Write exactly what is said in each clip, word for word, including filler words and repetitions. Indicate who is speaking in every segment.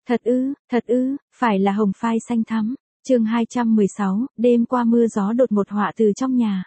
Speaker 1: Thật ư, thật ư, phải là hồng phai xanh thắm. Chương hai trăm mười sáu, đêm qua mưa gió đột một họa từ trong nhà.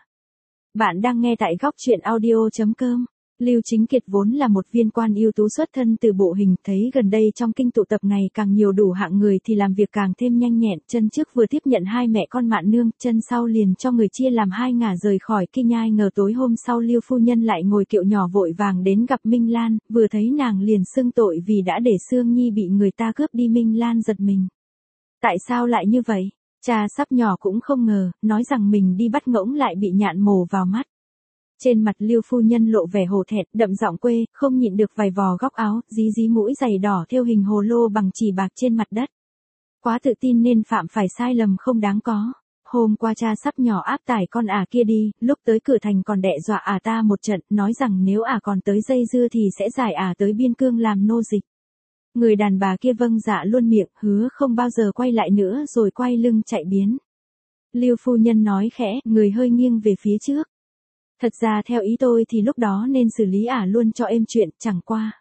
Speaker 1: Bạn đang nghe tại góc truyện audio chấm com. Lưu Chính Kiệt vốn là một viên quan ưu tú xuất thân từ bộ hình, thấy gần đây trong kinh tụ tập ngày càng nhiều đủ hạng người thì làm việc càng thêm nhanh nhẹn, chân trước vừa tiếp nhận hai mẹ con Mạn Nương, chân sau liền cho người chia làm hai ngả rời khỏi Kinh Nhai. Ngờ tối hôm sau Lưu phu nhân lại ngồi kiệu nhỏ vội vàng đến gặp Minh Lan, vừa thấy nàng liền xưng tội vì đã để Sương Nhi bị người ta cướp đi. Minh Lan giật mình. Tại sao lại như vậy? Cha sắp nhỏ cũng không ngờ, nói rằng mình đi bắt ngỗng lại bị nhạn mổ vào mắt. Trên mặt Lưu phu nhân lộ vẻ hổ thẹn, đậm giọng quê, không nhịn được vài vò góc áo, dí dí mũi giày đỏ thêu hình hồ lô bằng chỉ bạc trên mặt đất. Quá tự tin nên phạm phải sai lầm không đáng có. Hôm qua cha sắp nhỏ áp tải con ả kia đi, lúc tới cửa thành còn đe dọa ả ta một trận, nói rằng nếu ả còn tới dây dưa thì sẽ giải ả tới biên cương làm nô dịch. Người đàn bà kia vâng dạ luôn miệng, hứa không bao giờ quay lại nữa rồi quay lưng chạy biến. Lưu phu nhân nói khẽ, người hơi nghiêng về phía trước. Thật ra theo ý tôi thì lúc đó nên xử lý ả luôn cho êm chuyện, chẳng qua.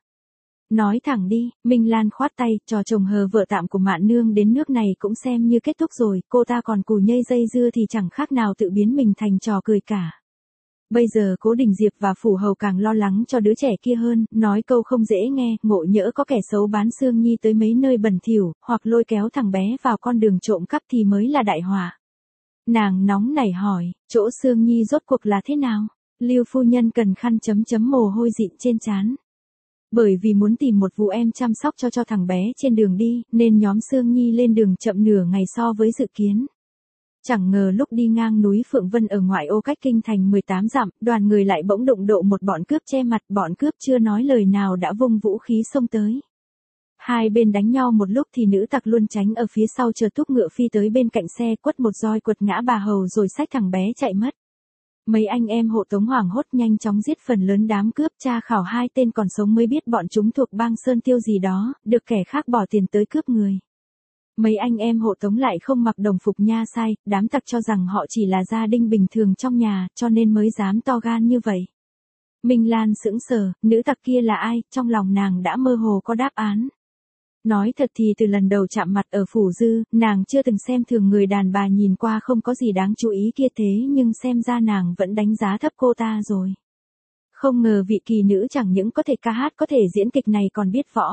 Speaker 1: Nói thẳng đi, Minh Lan khoát tay, trò chồng hờ vợ tạm của Mạn Nương đến nước này cũng xem như kết thúc rồi, cô ta còn cù nhây dây dưa thì chẳng khác nào tự biến mình thành trò cười cả. Bây giờ Cố Đình Diệp và Phủ Hầu càng lo lắng cho đứa trẻ kia hơn, nói câu không dễ nghe, ngộ nhỡ có kẻ xấu bán Sương Nhi tới mấy nơi bẩn thỉu, hoặc lôi kéo thằng bé vào con đường trộm cắp thì mới là đại họa. Nàng nóng nảy hỏi, chỗ Sương Nhi rốt cuộc là thế nào? Lưu phu nhân cần khăn chấm chấm mồ hôi dịn trên trán. Bởi vì muốn tìm một vụ em chăm sóc cho cho thằng bé trên đường đi, nên nhóm Sương Nhi lên đường chậm nửa ngày so với dự kiến. Chẳng ngờ lúc đi ngang núi Phượng Vân ở ngoại ô cách kinh thành mười tám dặm, đoàn người lại bỗng đụng độ một bọn cướp che mặt, bọn cướp chưa nói lời nào đã vung vũ khí xông tới. Hai bên đánh nhau một lúc thì nữ tặc luôn tránh ở phía sau chờ thúc ngựa phi tới bên cạnh xe, quất một roi quật ngã bà hầu rồi xách thằng bé chạy mất. Mấy anh em hộ tống hoảng hốt nhanh chóng giết phần lớn đám cướp, tra khảo hai tên còn sống mới biết bọn chúng thuộc bang Sơn Tiêu gì đó, được kẻ khác bỏ tiền tới cướp người. Mấy anh em hộ tống lại không mặc đồng phục nha sai, đám tặc cho rằng họ chỉ là gia đình bình thường trong nhà, cho nên mới dám to gan như vậy. Minh Lan sững sờ, nữ tặc kia là ai, trong lòng nàng đã mơ hồ có đáp án. Nói thật thì từ lần đầu chạm mặt ở Phủ Dư, nàng chưa từng xem thường người đàn bà nhìn qua không có gì đáng chú ý kia, thế nhưng xem ra nàng vẫn đánh giá thấp cô ta rồi. Không ngờ vị kỳ nữ chẳng những có thể ca hát có thể diễn kịch này còn biết võ.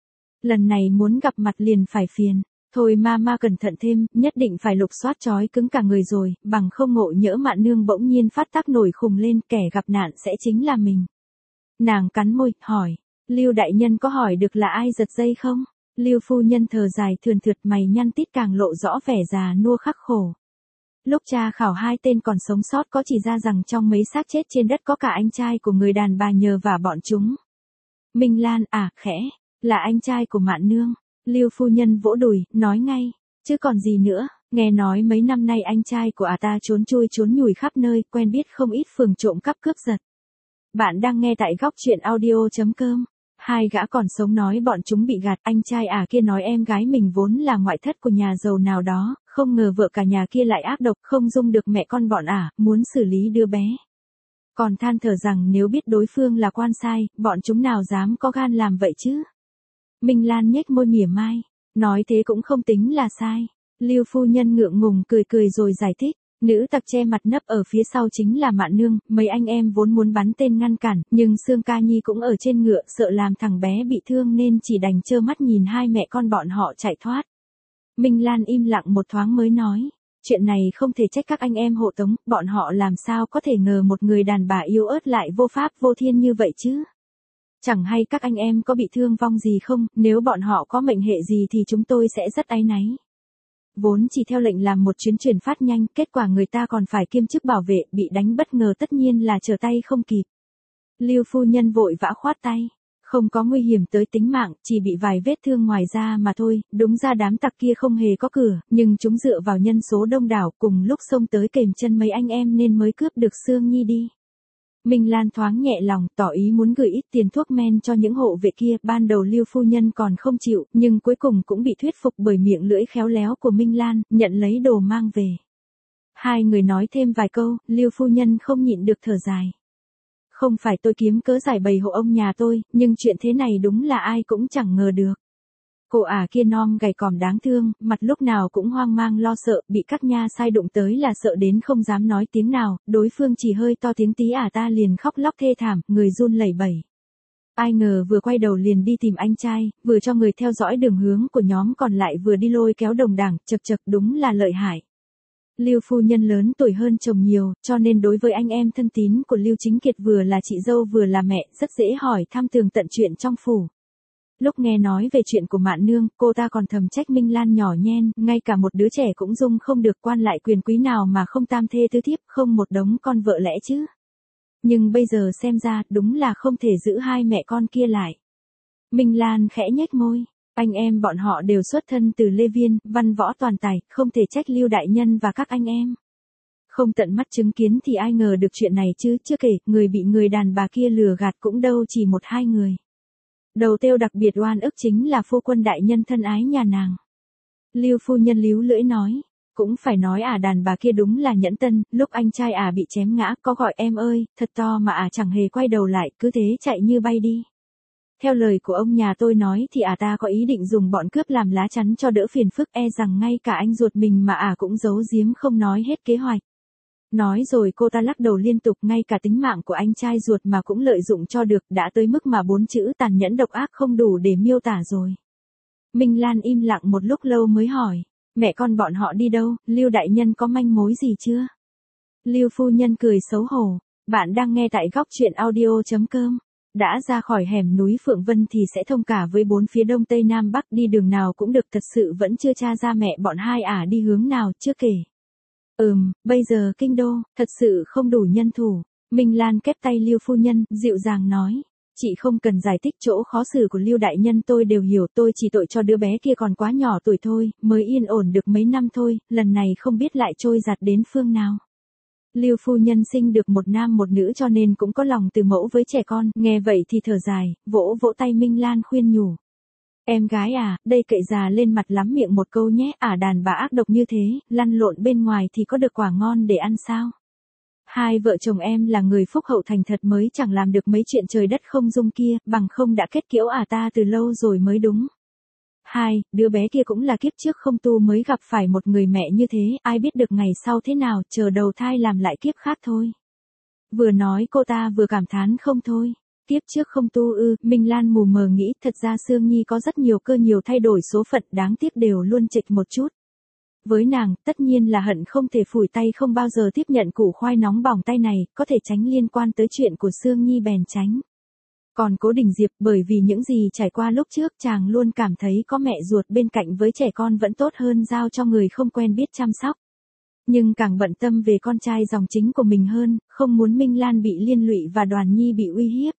Speaker 1: Lần này muốn gặp mặt liền phải phiền. Thôi ma ma cẩn thận thêm, nhất định phải lục soát trói cứng cả người rồi, bằng không ngộ nhỡ Mạn Nương bỗng nhiên phát tác nổi khùng lên, kẻ gặp nạn sẽ chính là mình. Nàng cắn môi, hỏi, Lưu đại nhân có hỏi được là ai giật dây không? Lưu phu nhân thở dài thườn thượt, mày nhăn tít càng lộ rõ vẻ già nua khắc khổ. Lúc tra khảo hai tên còn sống sót có chỉ ra rằng trong mấy xác chết trên đất có cả anh trai của người đàn bà nhờ vả bọn chúng. Minh Lan, à, khẽ, là anh trai của Mạn Nương. Lưu phu nhân vỗ đùi, nói ngay, chứ còn gì nữa, nghe nói mấy năm nay anh trai của ả ta trốn chui trốn nhủi khắp nơi, quen biết không ít phường trộm cắp cướp giật. Bạn đang nghe tại góc truyện audio chấm com. Hai gã còn sống nói bọn chúng bị gạt, anh trai ả kia nói em gái mình vốn là ngoại thất của nhà giàu nào đó, không ngờ vợ cả nhà kia lại ác độc, không dung được mẹ con bọn ả, muốn xử lý đứa bé. Còn than thở rằng nếu biết đối phương là quan sai, bọn chúng nào dám có gan làm vậy chứ. Minh Lan nhếch môi mỉa mai, nói thế cũng không tính là sai. Lưu phu nhân ngượng ngùng cười cười rồi giải thích, nữ tặc che mặt nấp ở phía sau chính là Mạn Nương, mấy anh em vốn muốn bắn tên ngăn cản, nhưng Sương Ca Nhi cũng ở trên ngựa, sợ làm thằng bé bị thương nên chỉ đành trơ mắt nhìn hai mẹ con bọn họ chạy thoát. Minh Lan im lặng một thoáng mới nói, chuyện này không thể trách các anh em hộ tống, bọn họ làm sao có thể ngờ một người đàn bà yếu ớt lại vô pháp vô thiên như vậy chứ. Chẳng hay các anh em có bị thương vong gì không, nếu bọn họ có mệnh hệ gì thì chúng tôi sẽ rất áy náy. Vốn chỉ theo lệnh làm một chuyến chuyển phát nhanh, kết quả người ta còn phải kiêm chức bảo vệ, bị đánh bất ngờ tất nhiên là trở tay không kịp. Lưu phu nhân vội vã khoát tay, không có nguy hiểm tới tính mạng, chỉ bị vài vết thương ngoài da mà thôi, đúng ra đám tặc kia không hề có cửa, nhưng chúng dựa vào nhân số đông đảo cùng lúc xông tới kềm chân mấy anh em nên mới cướp được Sương Nhi đi. Minh Lan thoáng nhẹ lòng, tỏ ý muốn gửi ít tiền thuốc men cho những hộ vệ kia, ban đầu Lưu phu nhân còn không chịu, nhưng cuối cùng cũng bị thuyết phục bởi miệng lưỡi khéo léo của Minh Lan, nhận lấy đồ mang về. Hai người nói thêm vài câu, Lưu phu nhân không nhịn được thở dài. Không phải tôi kiếm cớ giải bày hộ ông nhà tôi, nhưng chuyện thế này đúng là ai cũng chẳng ngờ được. Cô ả kia non gầy còm đáng thương, mặt lúc nào cũng hoang mang lo sợ, bị các nha sai đụng tới là sợ đến không dám nói tiếng nào, đối phương chỉ hơi to tiếng tí ả ta liền khóc lóc thê thảm, người run lẩy bẩy. Ai ngờ vừa quay đầu liền đi tìm anh trai, vừa cho người theo dõi đường hướng của nhóm còn lại vừa đi lôi kéo đồng đảng, chật chật đúng là lợi hại. Lưu phu nhân lớn tuổi hơn chồng nhiều, cho nên đối với anh em thân tín của Lưu Chính Kiệt vừa là chị dâu vừa là mẹ, rất dễ hỏi thăm tường tận chuyện trong phủ. Lúc nghe nói về chuyện của Mạn Nương, cô ta còn thầm trách Minh Lan nhỏ nhen, ngay cả một đứa trẻ cũng dung không được, quan lại quyền quý nào mà không tam thê tứ thiếp, không một đống con vợ lẽ chứ. Nhưng bây giờ xem ra, đúng là không thể giữ hai mẹ con kia lại. Minh Lan khẽ nhếch môi, anh em bọn họ đều xuất thân từ Lê Viên, văn võ toàn tài, không thể trách Lưu đại nhân và các anh em. Không tận mắt chứng kiến thì ai ngờ được chuyện này chứ, chưa kể, người bị người đàn bà kia lừa gạt cũng đâu chỉ một hai người. Đầu tiêu đặc biệt oan ức chính là phu quân đại nhân thân ái nhà nàng. Lưu phu nhân líu lưỡi nói, cũng phải nói ả đàn bà kia đúng là nhẫn tân, lúc anh trai ả bị chém ngã có gọi em ơi, thật to mà ả chẳng hề quay đầu lại, cứ thế chạy như bay đi. Theo lời của ông nhà tôi nói thì ả ta có ý định dùng bọn cướp làm lá chắn cho đỡ phiền phức, e rằng ngay cả anh ruột mình mà ả cũng giấu giếm không nói hết kế hoạch. Nói rồi cô ta lắc đầu liên tục, ngay cả tính mạng của anh trai ruột mà cũng lợi dụng cho được, đã tới mức mà bốn chữ tàn nhẫn độc ác không đủ để miêu tả rồi. Minh Lan im lặng một lúc lâu mới hỏi, mẹ con bọn họ đi đâu, Lưu đại nhân có manh mối gì chưa? Lưu phu nhân cười xấu hổ, bạn đang nghe tại góc truyện audio chấm com. Đã ra khỏi hẻm núi Phượng Vân thì sẽ thông cả với bốn phía đông tây nam bắc, đi đường nào cũng được, thật sự vẫn chưa tra ra mẹ bọn hai ả đi hướng nào, chưa kể. Ừm, bây giờ kinh đô, thật sự không đủ nhân thủ. Minh Lan kép tay Lưu phu nhân, dịu dàng nói. Chị không cần giải thích, chỗ khó xử của Lưu đại nhân tôi đều hiểu, tôi chỉ tội cho đứa bé kia còn quá nhỏ tuổi thôi, mới yên ổn được mấy năm thôi, lần này không biết lại trôi giạt đến phương nào. Lưu phu nhân sinh được một nam một nữ cho nên cũng có lòng từ mẫu với trẻ con, nghe vậy thì thở dài, vỗ vỗ tay Minh Lan khuyên nhủ. Em gái à, đây cậy già lên mặt lắm miệng một câu nhé, ả đàn bà ác độc như thế, lăn lộn bên ngoài thì có được quả ngon để ăn sao? Hai vợ chồng em là người phúc hậu thành thật mới chẳng làm được mấy chuyện trời đất không dung kia, bằng không đã kết liễu ả ta từ lâu rồi mới đúng. Hai, đứa bé kia cũng là kiếp trước không tu mới gặp phải một người mẹ như thế, ai biết được ngày sau thế nào, chờ đầu thai làm lại kiếp khác thôi. Vừa nói cô ta vừa cảm thán không thôi. Tiếp trước không tu ư, Minh Lan mù mờ nghĩ, thật ra Sương Nhi có rất nhiều cơ nhiều thay đổi số phận, đáng tiếc đều luôn chệch một chút. Với nàng, tất nhiên là hận không thể phủi tay, không bao giờ tiếp nhận củ khoai nóng bỏng tay này, có thể tránh liên quan tới chuyện của Sương Nhi bèn tránh. Còn Cố Đình Diệp, bởi vì những gì trải qua lúc trước, chàng luôn cảm thấy có mẹ ruột bên cạnh với trẻ con vẫn tốt hơn giao cho người không quen biết chăm sóc. Nhưng càng bận tâm về con trai dòng chính của mình hơn, không muốn Minh Lan bị liên lụy và Đoàn Nhi bị uy hiếp.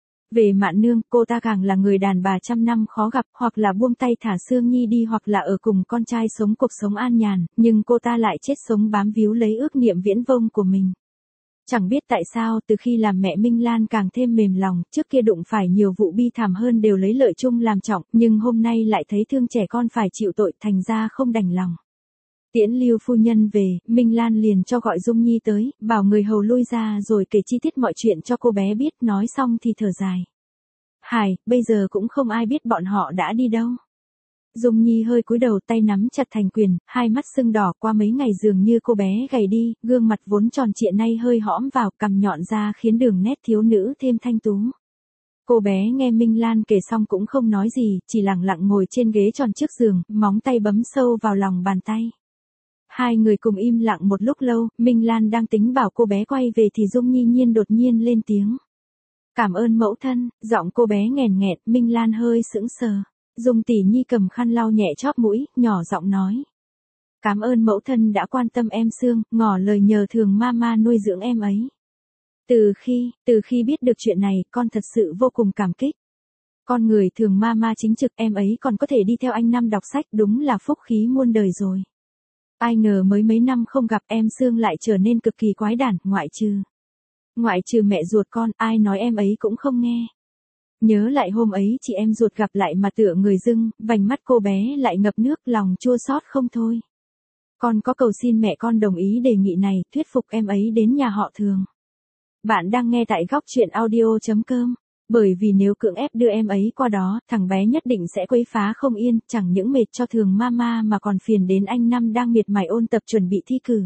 Speaker 1: Về Mạn Nương, cô ta càng là người đàn bà trăm năm khó gặp, hoặc là buông tay thả Sương Nhi đi hoặc là ở cùng con trai sống cuộc sống an nhàn, nhưng cô ta lại chết sống bám víu lấy ước niệm viễn vông của mình. Chẳng biết tại sao, từ khi làm mẹ Minh Lan càng thêm mềm lòng, trước kia đụng phải nhiều vụ bi thảm hơn đều lấy lợi chung làm trọng, nhưng hôm nay lại thấy thương trẻ con phải chịu tội, thành ra không đành lòng. Tiễn Lưu phu nhân về, Minh Lan liền cho gọi Dung Nhi tới, bảo người hầu lui ra rồi kể chi tiết mọi chuyện cho cô bé biết, nói xong thì thở dài. Hài, bây giờ cũng không ai biết bọn họ đã đi đâu. Dung Nhi hơi cúi đầu, tay nắm chặt thành quyền, hai mắt sưng đỏ, qua mấy ngày dường như cô bé gầy đi, gương mặt vốn tròn trịa nay hơi hõm vào, cằm nhọn ra khiến đường nét thiếu nữ thêm thanh tú. Cô bé nghe Minh Lan kể xong cũng không nói gì, chỉ lặng lặng ngồi trên ghế tròn trước giường, móng tay bấm sâu vào lòng bàn tay. Hai người cùng im lặng một lúc lâu, Minh Lan đang tính bảo cô bé quay về thì Dung Nhi nhiên đột nhiên lên tiếng. Cảm ơn mẫu thân, giọng cô bé nghèn nghẹt, Minh Lan hơi sững sờ. Dung tỷ nhi cầm khăn lau nhẹ chóp mũi, nhỏ giọng nói. Cảm ơn mẫu thân đã quan tâm em Sương, ngỏ lời nhờ thường mama nuôi dưỡng em ấy. Từ khi, từ khi biết được chuyện này, con thật sự vô cùng cảm kích. Con người thường mama chính trực, em ấy còn có thể đi theo anh Năm đọc sách, đúng là phúc khí muôn đời rồi. Ai ngờ mới mấy năm không gặp em Sương lại trở nên cực kỳ quái đản, ngoại trừ. Ngoại trừ mẹ ruột con, ai nói em ấy cũng không nghe. Nhớ lại hôm ấy chị em ruột gặp lại mà tựa người dưng, vành mắt cô bé lại ngập nước, lòng chua xót không thôi. Con có cầu xin mẹ con đồng ý đề nghị này, thuyết phục em ấy đến nhà họ Thường. Bạn đang nghe tại góc truyện audio chấm com. Bởi vì nếu cưỡng ép đưa em ấy qua đó, thằng bé nhất định sẽ quấy phá không yên, chẳng những mệt cho thường mama mà còn phiền đến anh Năm đang miệt mài ôn tập chuẩn bị thi cử.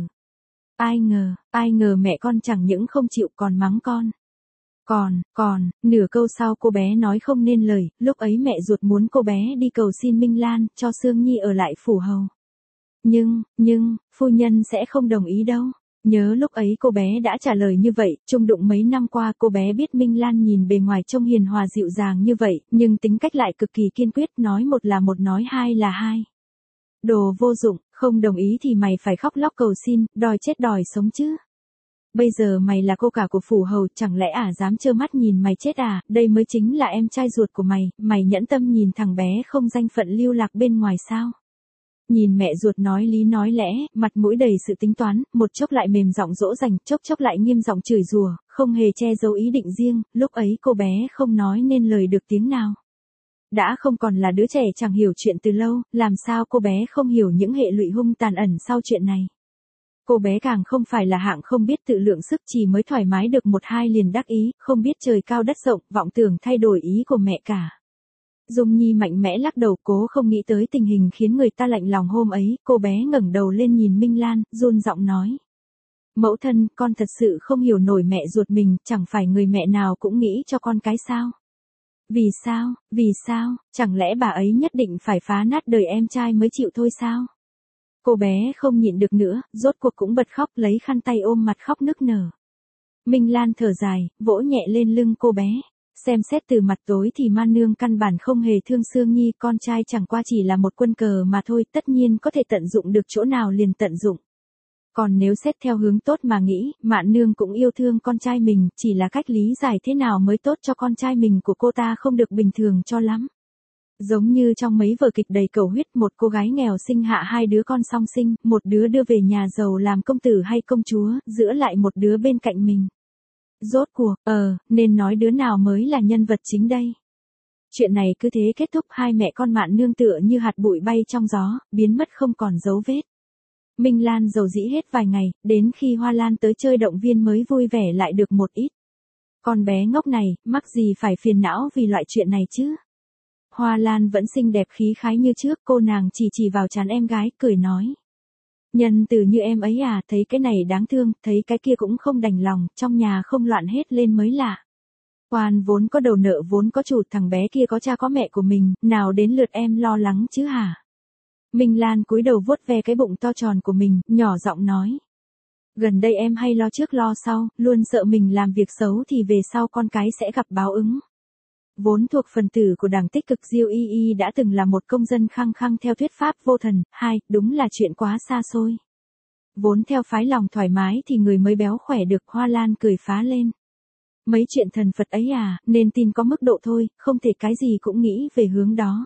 Speaker 1: Ai ngờ, ai ngờ mẹ con chẳng những không chịu còn mắng con. Còn, còn, nửa câu sau cô bé nói không nên lời, lúc ấy mẹ ruột muốn cô bé đi cầu xin Minh Lan, cho Sương Nhi ở lại phủ hầu. Nhưng, nhưng, phu nhân sẽ không đồng ý đâu. Nhớ lúc ấy cô bé đã trả lời như vậy, chung đụng mấy năm qua cô bé biết Minh Lan nhìn bề ngoài trông hiền hòa dịu dàng như vậy, nhưng tính cách lại cực kỳ kiên quyết, nói một là một nói hai là hai. Đồ vô dụng, không đồng ý thì mày phải khóc lóc cầu xin, đòi chết đòi sống chứ. Bây giờ mày là cô cả của phủ hầu, chẳng lẽ ả dám trơ mắt nhìn mày chết à, đây mới chính là em trai ruột của mày, mày nhẫn tâm nhìn thằng bé không danh phận lưu lạc bên ngoài sao? Nhìn mẹ ruột nói lý nói lẽ, mặt mũi đầy sự tính toán, một chốc lại mềm giọng dỗ dành, chốc chốc lại nghiêm giọng chửi rủa, không hề che giấu ý định riêng, lúc ấy cô bé không nói nên lời được tiếng nào. Đã không còn là đứa trẻ chẳng hiểu chuyện từ lâu, làm sao cô bé không hiểu những hệ lụy hung tàn ẩn sau chuyện này. Cô bé càng không phải là hạng không biết tự lượng sức, chỉ mới thoải mái được một hai liền đắc ý, không biết trời cao đất rộng, vọng tưởng thay đổi ý của mẹ cả. Dung Nhi mạnh mẽ lắc đầu, cố không nghĩ tới tình hình khiến người ta lạnh lòng hôm ấy, cô bé ngẩng đầu lên nhìn Minh Lan, run giọng nói. Mẫu thân, con thật sự không hiểu nổi mẹ ruột mình, chẳng phải người mẹ nào cũng nghĩ cho con cái sao? Vì sao, vì sao, chẳng lẽ bà ấy nhất định phải phá nát đời em trai mới chịu thôi sao? Cô bé không nhịn được nữa, rốt cuộc cũng bật khóc, lấy khăn tay ôm mặt khóc nức nở. Minh Lan thở dài, vỗ nhẹ lên lưng cô bé. Xem xét từ mặt tối thì ma nương căn bản không hề thương Sương Nhi, con trai chẳng qua chỉ là một quân cờ mà thôi, tất nhiên có thể tận dụng được chỗ nào liền tận dụng. Còn nếu xét theo hướng tốt mà nghĩ, mạn nương cũng yêu thương con trai mình, chỉ là cách lý giải thế nào mới tốt cho con trai mình của cô ta không được bình thường cho lắm. Giống như trong mấy vở kịch đầy cầu huyết, một cô gái nghèo sinh hạ hai đứa con song sinh, một đứa đưa về nhà giàu làm công tử hay công chúa, giữ lại một đứa bên cạnh mình. Rốt cuộc, ờ, nên nói đứa nào mới là nhân vật chính đây. Chuyện này cứ thế kết thúc, hai mẹ con mạn nương tựa như hạt bụi bay trong gió, biến mất không còn dấu vết. Minh Lan dầu dĩ hết vài ngày, đến khi Hoa Lan tới chơi động viên mới vui vẻ lại được một ít. Con bé ngốc này, mắc gì phải phiền não vì loại chuyện này chứ. Hoa Lan vẫn xinh đẹp khí khái như trước, cô nàng chỉ chỉ vào trán em gái, cười nói. Nhân từ như em ấy à, thấy cái này đáng thương, thấy cái kia cũng không đành lòng, trong nhà không loạn hết lên mới lạ. Quan vốn có đầu nợ vốn có chủ, thằng bé kia có cha có mẹ của mình, nào đến lượt em lo lắng chứ hả? Minh Lan cúi đầu vuốt ve cái bụng to tròn của mình, nhỏ giọng nói. Gần đây em hay lo trước lo sau, luôn sợ mình làm việc xấu thì về sau con cái sẽ gặp báo ứng. Vốn thuộc phần tử của đảng tích cực Diêu Y Y đã từng là một công dân khăng khăng theo thuyết pháp vô thần, hai, đúng là chuyện quá xa xôi. Vốn theo phái lòng thoải mái thì người mới béo khỏe được, Hoa Lan cười phá lên. Mấy chuyện thần Phật ấy à, nên tin có mức độ thôi, không thể cái gì cũng nghĩ về hướng đó.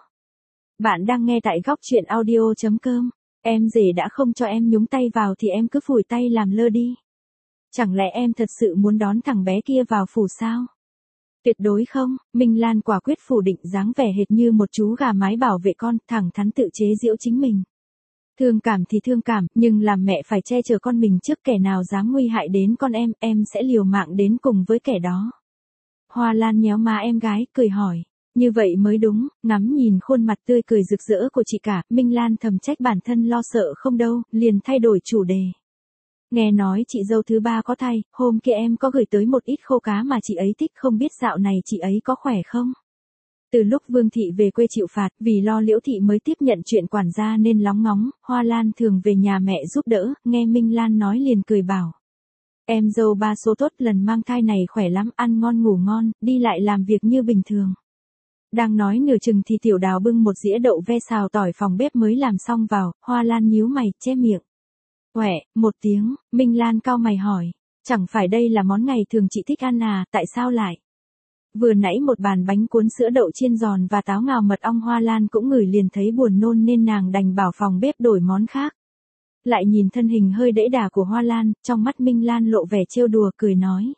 Speaker 1: Bạn đang nghe tại góc truyện audio chấm com. Em rể đã không cho em nhúng tay vào thì em cứ phủi tay làm lơ đi. Chẳng lẽ em thật sự muốn đón thằng bé kia vào phủ sao? Tuyệt đối không, Minh Lan quả quyết phủ định, dáng vẻ hệt như một chú gà mái bảo vệ con, thẳng thắn tự chế giễu chính mình. Thương cảm thì thương cảm, nhưng làm mẹ phải che chở con mình trước kẻ nào dám nguy hại đến con em, em sẽ liều mạng đến cùng với kẻ đó. Hoa Lan nhéo má em gái, cười hỏi. Như vậy mới đúng, ngắm nhìn khuôn mặt tươi cười rực rỡ của chị cả, Minh Lan thầm trách bản thân lo sợ không đâu, liền thay đổi chủ đề. Nghe nói chị dâu thứ ba có thai, hôm kia em có gửi tới một ít khô cá mà chị ấy thích, không biết dạo này chị ấy có khỏe không? Từ lúc Vương Thị về quê chịu phạt, vì lo Liễu Thị mới tiếp nhận chuyện quản gia nên lóng ngóng, Hoa Lan thường về nhà mẹ giúp đỡ, nghe Minh Lan nói liền cười bảo. Em dâu ba số tốt, lần mang thai này khỏe lắm, ăn ngon ngủ ngon, đi lại làm việc như bình thường. Đang nói nửa chừng thì Tiểu Đào bưng một dĩa đậu ve xào tỏi phòng bếp mới làm xong vào, Hoa Lan nhíu mày, che miệng. Quẹ, một tiếng, Minh Lan cau mày hỏi, chẳng phải đây là món ngày thường chị thích ăn à, tại sao lại? Vừa nãy một bàn bánh cuốn sữa đậu chiên giòn và táo ngào mật ong, Hoa Lan cũng ngửi liền thấy buồn nôn nên nàng đành bảo phòng bếp đổi món khác. Lại nhìn thân hình hơi đẫy đà của Hoa Lan, trong mắt Minh Lan lộ vẻ trêu đùa, cười nói.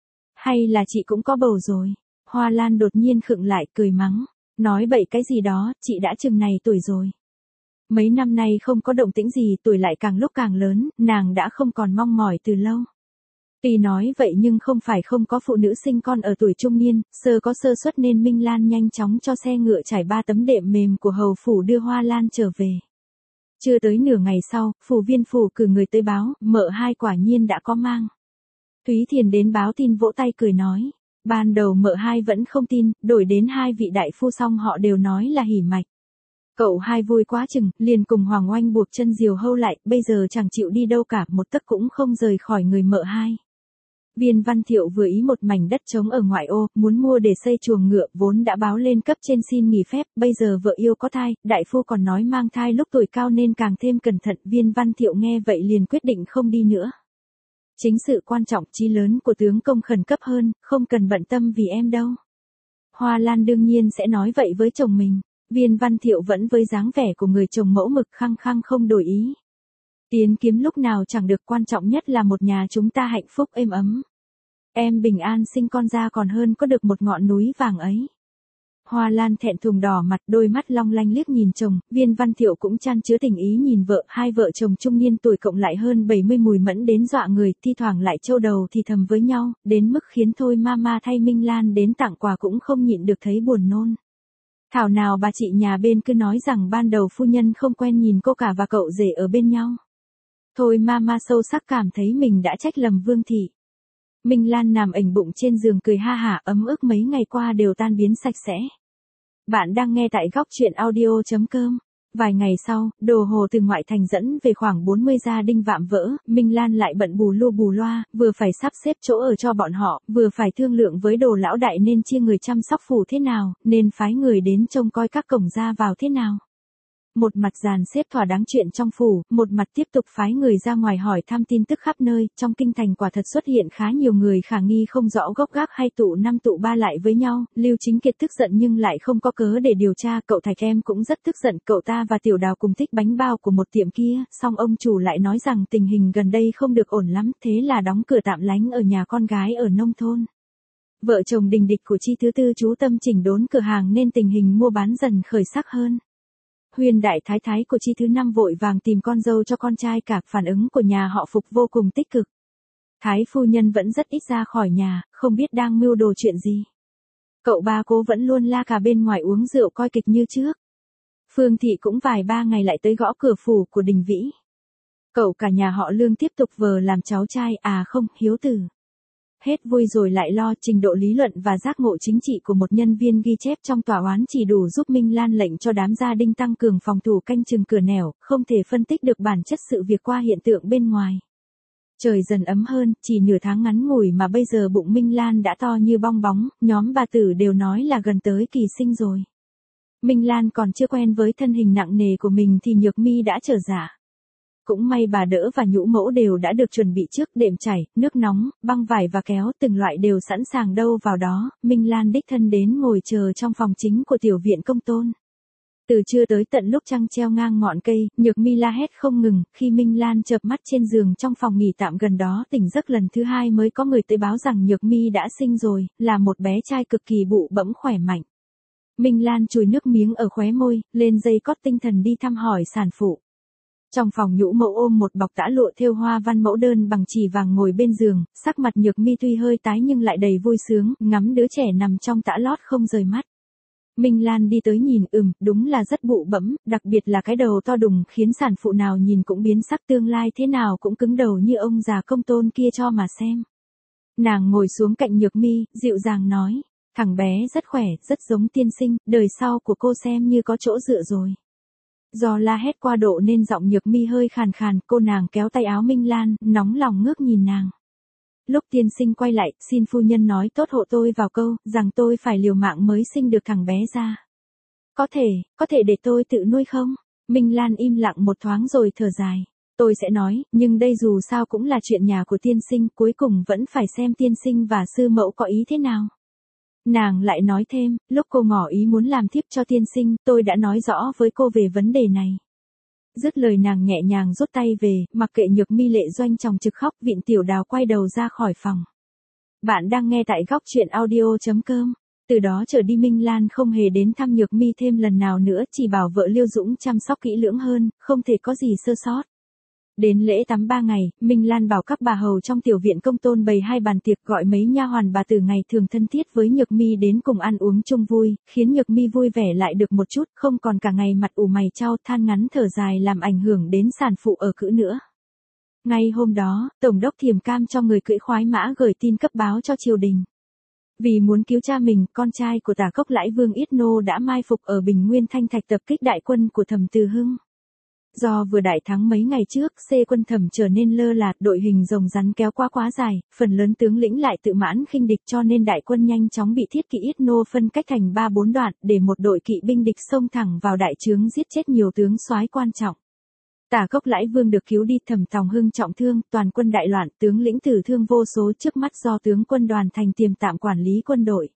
Speaker 1: Hay là chị cũng có bầu rồi? Hoa Lan đột nhiên khựng lại, cười mắng. Nói bậy cái gì đó, chị đã chừng này tuổi rồi. Mấy năm nay không có động tĩnh gì, tuổi lại càng lúc càng lớn, nàng đã không còn mong mỏi từ lâu. Tuy nói vậy nhưng không phải không có phụ nữ sinh con ở tuổi trung niên, sơ có sơ suất nên Minh Lan nhanh chóng cho xe ngựa trải ba tấm đệm mềm của hầu phủ đưa Hoa Lan trở về. Chưa tới nửa ngày sau, phủ viên phủ cử người tới báo, mợ hai quả nhiên đã có mang. Thúy Thiền đến báo tin vỗ tay cười nói. Ban đầu mợ hai vẫn không tin, đổi đến hai vị đại phu xong họ đều nói là hỉ mạch. Cậu hai vui quá chừng, liền cùng Hoàng Oanh buộc chân diều hâu lại, bây giờ chẳng chịu đi đâu cả, một tấc cũng không rời khỏi người mợ hai. Viên Văn Thiệu vừa ý một mảnh đất trống ở ngoại ô, muốn mua để xây chuồng ngựa, vốn đã báo lên cấp trên xin nghỉ phép, bây giờ vợ yêu có thai, đại phu còn nói mang thai lúc tuổi cao nên càng thêm cẩn thận, Viên Văn Thiệu nghe vậy liền quyết định không đi nữa. Chính sự quan trọng chí lớn của tướng công khẩn cấp hơn, không cần bận tâm vì em đâu. Hoa Lan đương nhiên sẽ nói vậy với chồng mình, Viên Văn Thiệu vẫn với dáng vẻ của người chồng mẫu mực khăng khăng không đổi ý. Tiến kiếm lúc nào chẳng được, quan trọng nhất là một nhà chúng ta hạnh phúc êm ấm. Em bình an sinh con ra còn hơn có được một ngọn núi vàng ấy. Hoa Lan thẹn thùng đỏ mặt, đôi mắt long lanh liếc nhìn chồng, Viên Văn Thiệu cũng chan chứa tình ý nhìn vợ, hai vợ chồng trung niên tuổi cộng lại hơn bảy mươi mùi mẫn đến dọa người, thi thoảng lại trâu đầu thì thầm với nhau, đến mức khiến thôi mama thay Minh Lan đến tặng quà cũng không nhịn được thấy buồn nôn. Thảo nào bà chị nhà bên cứ nói rằng ban đầu phu nhân không quen nhìn cô cả và cậu rể ở bên nhau. Thôi mama sâu sắc cảm thấy mình đã trách lầm Vương thị. Minh Lan nằm ảnh bụng trên giường cười ha hả, ấm ức mấy ngày qua đều tan biến sạch sẽ. Bạn đang nghe tại góc truyện audio chấm com. Vài ngày sau, đồ hồ từ ngoại thành dẫn về khoảng bốn mươi gia đinh vạm vỡ, Minh Lan lại bận bù lu bù loa, vừa phải sắp xếp chỗ ở cho bọn họ, vừa phải thương lượng với đồ lão đại nên chia người chăm sóc phủ thế nào, nên phái người đến trông coi các cổng ra vào thế nào. Một mặt dàn xếp thỏa đáng chuyện trong phủ, một mặt tiếp tục phái người ra ngoài hỏi thăm tin tức khắp nơi, trong kinh thành quả thật xuất hiện khá nhiều người khả nghi không rõ gốc gác hay tụ năm tụ ba lại với nhau, Lưu Chính Kiệt tức giận nhưng lại không có cớ để điều tra, cậu Thạch em cũng rất tức giận, cậu ta và Tiểu Đào cùng thích bánh bao của một tiệm kia, song ông chủ lại nói rằng tình hình gần đây không được ổn lắm, thế là đóng cửa tạm lánh ở nhà con gái ở nông thôn. Vợ chồng Đình Địch của Chi thứ tư chú tâm chỉnh đốn cửa hàng nên tình hình mua bán dần khởi sắc hơn. Huyền đại thái thái của Chi thứ năm vội vàng tìm con dâu cho con trai cả, phản ứng của nhà họ Phục vô cùng tích cực. Thái phu nhân vẫn rất ít ra khỏi nhà, không biết đang mưu đồ chuyện gì. Cậu ba cố vẫn luôn la cả bên ngoài uống rượu coi kịch như trước. Phương Thị cũng vài ba ngày lại tới gõ cửa phủ của Đình Vĩ. Cậu cả nhà họ Lương tiếp tục vờ làm cháu trai, à không, hiếu tử. Hết vui rồi lại lo, trình độ lý luận và giác ngộ chính trị của một nhân viên ghi chép trong tòa oán chỉ đủ giúp Minh Lan lệnh cho đám gia đinh tăng cường phòng thủ canh chừng cửa nẻo, không thể phân tích được bản chất sự việc qua hiện tượng bên ngoài. Trời dần ấm hơn, chỉ nửa tháng ngắn ngủi mà bây giờ bụng Minh Lan đã to như bong bóng, nhóm bà tử đều nói là gần tới kỳ sinh rồi. Minh Lan còn chưa quen với thân hình nặng nề của mình thì Nhược Mi đã trở dạ. Cũng may bà đỡ và nhũ mẫu đều đã được chuẩn bị trước, đệm chảy, nước nóng, băng vải và kéo, từng loại đều sẵn sàng đâu vào đó, Minh Lan đích thân đến ngồi chờ trong phòng chính của tiểu viện công tôn. Từ trưa tới tận lúc trăng treo ngang ngọn cây, Nhược Mi la hét không ngừng, khi Minh Lan chợp mắt trên giường trong phòng nghỉ tạm gần đó tỉnh giấc lần thứ hai mới có người tới báo rằng Nhược Mi đã sinh rồi, là một bé trai cực kỳ bụ bẫm khỏe mạnh. Minh Lan chùi nước miếng ở khóe môi, lên dây cót tinh thần đi thăm hỏi sản phụ. Trong phòng nhũ mẫu ôm một bọc tã lụa thêu hoa văn mẫu đơn bằng chỉ vàng ngồi bên giường, sắc mặt Nhược Mi tuy hơi tái nhưng lại đầy vui sướng, ngắm đứa trẻ nằm trong tã lót không rời mắt. Minh Lan đi tới nhìn, ừm, đúng là rất bụ bẫm, đặc biệt là cái đầu to đùng khiến sản phụ nào nhìn cũng biến sắc, tương lai thế nào cũng cứng đầu như ông già công tôn kia cho mà xem. Nàng ngồi xuống cạnh Nhược Mi, dịu dàng nói, thằng bé rất khỏe, rất giống tiên sinh, đời sau của cô xem như có chỗ dựa rồi. Do la hét qua độ nên giọng Nhược Mi hơi khàn khàn, cô nàng kéo tay áo Minh Lan, nóng lòng ngước nhìn nàng. Lúc tiên sinh quay lại, xin phu nhân nói tốt hộ tôi vào câu, rằng tôi phải liều mạng mới sinh được thằng bé ra. Có thể, có thể để tôi tự nuôi không? Minh Lan im lặng một thoáng rồi thở dài. Tôi sẽ nói, nhưng đây dù sao cũng là chuyện nhà của tiên sinh, cuối cùng vẫn phải xem tiên sinh và sư mẫu có ý thế nào. Nàng lại nói thêm, lúc cô ngỏ ý muốn làm thiếp cho tiên sinh, tôi đã nói rõ với cô về vấn đề này. Dứt lời nàng nhẹ nhàng rút tay về, mặc kệ Nhược Mi lệ doanh chồng trực khóc, Viện Tiểu Đào quay đầu ra khỏi phòng. Bạn đang nghe tại góc truyện audio chấm com. Từ đó trở đi Minh Lan không hề đến thăm Nhược Mi thêm lần nào nữa, chỉ bảo vợ Liêu Dũng chăm sóc kỹ lưỡng hơn, không thể có gì sơ sót. Đến lễ tắm ba ngày, Minh Lan bảo các bà hầu trong tiểu viện công tôn bày hai bàn tiệc, gọi mấy nha hoàn bà tử ngày thường thân thiết với Nhược Mi đến cùng ăn uống chung vui, khiến Nhược Mi vui vẻ lại được một chút, không còn cả ngày mặt ủ mày chau than ngắn thở dài làm ảnh hưởng đến sản phụ ở cữ nữa. Ngay hôm đó, Tổng đốc Thiềm Cam cho người cưỡi khoái mã gửi tin cấp báo cho triều đình. Vì muốn cứu cha mình, con trai của Tả Cốc Lãi Vương Yết Nô đã mai phục ở Bình Nguyên Thanh Thạch tập kích đại quân của Thẩm Từ Hưng. Do vừa đại thắng mấy ngày trước, xê quân Thẩm trở nên lơ là, đội hình rồng rắn kéo qua quá dài, phần lớn tướng lĩnh lại tự mãn khinh địch, cho nên đại quân nhanh chóng bị Thiết kỵ Yết Nô phân cách thành ba bốn đoạn, để một đội kỵ binh địch xông thẳng vào đại trướng giết chết nhiều tướng soái quan trọng. Tả Cốc Lãi Vương được cứu đi, Thẩm Tòng Hưng trọng thương, toàn quân đại loạn, tướng lĩnh tử thương vô số, trước mắt do tướng quân Đoàn Thành Tiềm tạm quản lý quân đội.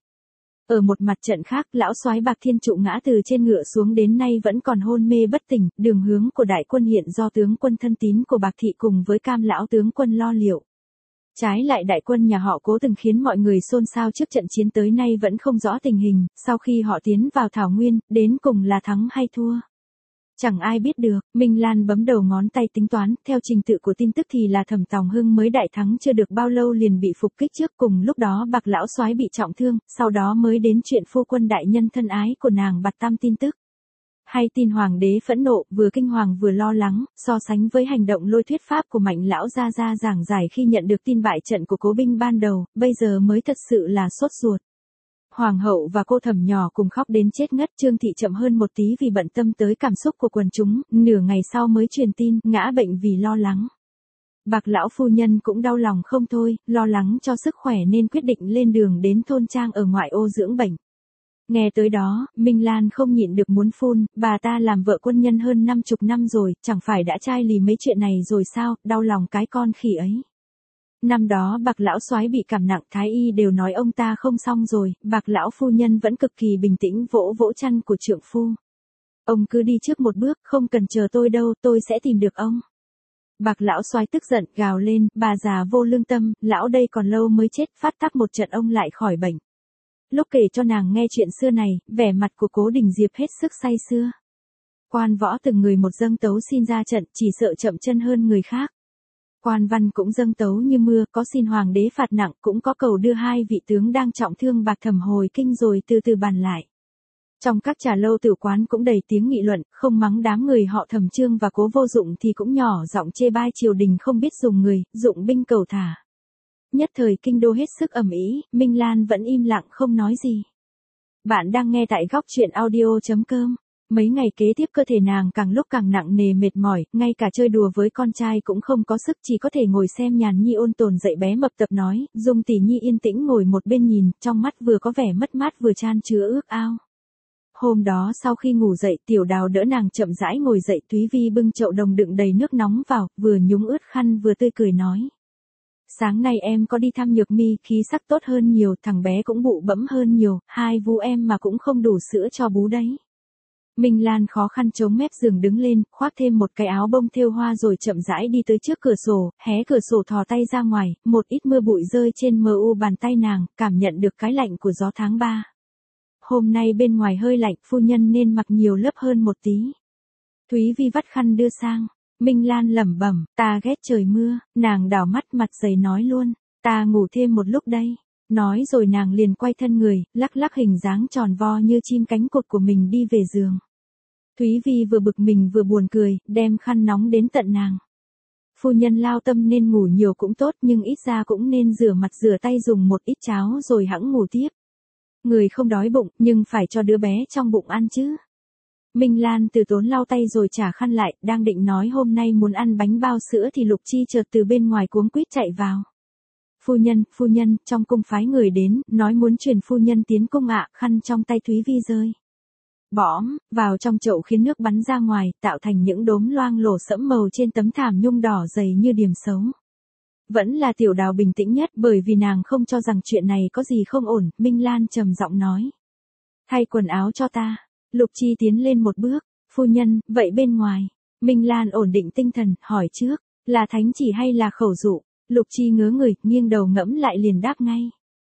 Speaker 1: Ở một mặt trận khác, lão soái Bạc Thiên Trụ ngã từ trên ngựa xuống đến nay vẫn còn hôn mê bất tỉnh, đường hướng của đại quân hiện do tướng quân thân tín của Bạc Thị cùng với Cam lão tướng quân lo liệu. Trái lại đại quân nhà họ Cố từng khiến mọi người xôn xao trước trận chiến tới nay vẫn không rõ tình hình, sau khi họ tiến vào Thảo Nguyên, đến cùng là thắng hay thua. Chẳng ai biết được, Minh Lan bấm đầu ngón tay tính toán, theo trình tự của tin tức thì là Thẩm Tòng Hưng mới đại thắng chưa được bao lâu liền bị phục kích trước, cùng lúc đó Bạc lão soái bị trọng thương, sau đó mới đến chuyện phu quân đại nhân thân ái của nàng Bạt Tam tin tức. Hay tin hoàng đế phẫn nộ, vừa kinh hoàng vừa lo lắng, so sánh với hành động lôi thuyết pháp của Mạnh lão gia gia giảng giải khi nhận được tin bại trận của Cố binh ban đầu, bây giờ mới thật sự là sốt ruột. Hoàng hậu và cô Thẩm nhỏ cùng khóc đến chết ngất, Trương thị chậm hơn một tí vì bận tâm tới cảm xúc của quần chúng, nửa ngày sau mới truyền tin, ngã bệnh vì lo lắng. Bạc lão phu nhân cũng đau lòng không thôi, lo lắng cho sức khỏe nên quyết định lên đường đến thôn trang ở ngoại ô dưỡng bệnh. Nghe tới đó, Minh Lan không nhịn được muốn phun, bà ta làm vợ quân nhân hơn năm chục năm rồi, chẳng phải đã chai lì mấy chuyện này rồi sao, đau lòng cái con khỉ ấy. Năm đó Bạc lão soái bị cảm nặng, thái y đều nói ông ta không xong rồi, Bạc lão phu nhân vẫn cực kỳ bình tĩnh vỗ vỗ chăn của trượng phu. Ông cứ đi trước một bước, không cần chờ tôi đâu, tôi sẽ tìm được ông. Bạc lão soái tức giận, gào lên, bà già vô lương tâm, lão đây còn lâu mới chết, phát tác một trận ông lại khỏi bệnh. Lúc kể cho nàng nghe chuyện xưa này, vẻ mặt của Cố Đình Diệp hết sức say sưa. Quan võ từng người một dâng tấu xin ra trận, chỉ sợ chậm chân hơn người khác. Quan văn cũng dâng tấu như mưa, có xin hoàng đế phạt nặng, cũng có cầu đưa hai vị tướng đang trọng thương Bạc Thẩm hồi kinh rồi từ từ bàn lại. Trong các trà lâu tử quán cũng đầy tiếng nghị luận, không mắng đám người họ Thẩm Trương và Cố Vô Dụng thì cũng nhỏ giọng chê bai triều đình không biết dùng người, dụng binh cầu thả. Nhất thời kinh đô hết sức ầm ĩ, Minh Lan vẫn im lặng không nói gì. Bạn đang nghe tại góc truyện audio chấm com. Mấy ngày kế tiếp cơ thể nàng càng lúc càng nặng nề mệt mỏi, ngay cả chơi đùa với con trai cũng không có sức, chỉ có thể ngồi xem Nhàn Nhi ôn tồn dạy bé mập tập nói, Dung tỷ nhi yên tĩnh ngồi một bên nhìn, trong mắt vừa có vẻ mất mát vừa chan chứa ước ao. Hôm đó sau khi ngủ dậy, Tiểu Đào đỡ nàng chậm rãi ngồi dậy, Thúy Vi bưng chậu đồng đựng đầy nước nóng vào, vừa nhúng ướt khăn vừa tươi cười nói. Sáng nay em có đi thăm Nhược Mi, khí sắc tốt hơn nhiều, thằng bé cũng bụ bẫm hơn nhiều, hai vú em mà cũng không đủ sữa cho bú đấy. Minh Lan khó khăn chống mép giường đứng lên, khoác thêm một cái áo bông thêu hoa rồi chậm rãi đi tới trước cửa sổ, hé cửa sổ thò tay ra ngoài, một ít mưa bụi rơi trên mờ u bàn tay nàng, cảm nhận được cái lạnh của gió tháng ba. Hôm nay bên ngoài hơi lạnh, phu nhân nên mặc nhiều lớp hơn một tí. Thúy Vi vắt khăn đưa sang. Minh Lan lẩm bẩm, ta ghét trời mưa, nàng đảo mắt mặt dày nói luôn, ta ngủ thêm một lúc đây. Nói rồi nàng liền quay thân người, lắc lắc hình dáng tròn vo như chim cánh cụt của mình đi về giường. Thúy Vi vừa bực mình vừa buồn cười, đem khăn nóng đến tận nàng. Phu nhân lao tâm nên ngủ nhiều cũng tốt, nhưng ít ra cũng nên rửa mặt rửa tay dùng một ít cháo rồi hẵng ngủ tiếp. Người không đói bụng, nhưng phải cho đứa bé trong bụng ăn chứ. Minh Lan từ tốn lau tay rồi trả khăn lại, đang định nói hôm nay muốn ăn bánh bao sữa thì Lục Chi chợt từ bên ngoài cuống quýt chạy vào. Phu nhân, phu nhân, trong cung phái người đến, nói muốn truyền phu nhân tiến cung ạ, khăn trong tay Thúy Vi rơi. Bõm, vào trong chậu khiến nước bắn ra ngoài, tạo thành những đốm loang lổ sẫm màu trên tấm thảm nhung đỏ dày như điểm xấu. Vẫn là Tiểu Đào bình tĩnh nhất bởi vì nàng không cho rằng chuyện này có gì không ổn, Minh Lan trầm giọng nói. Thay quần áo cho ta. Lục Chi tiến lên một bước, phu nhân, vậy bên ngoài. Minh Lan ổn định tinh thần, hỏi trước, là thánh chỉ hay là khẩu dụ? Lục Chi ngớ người, nghiêng đầu ngẫm lại liền đáp ngay.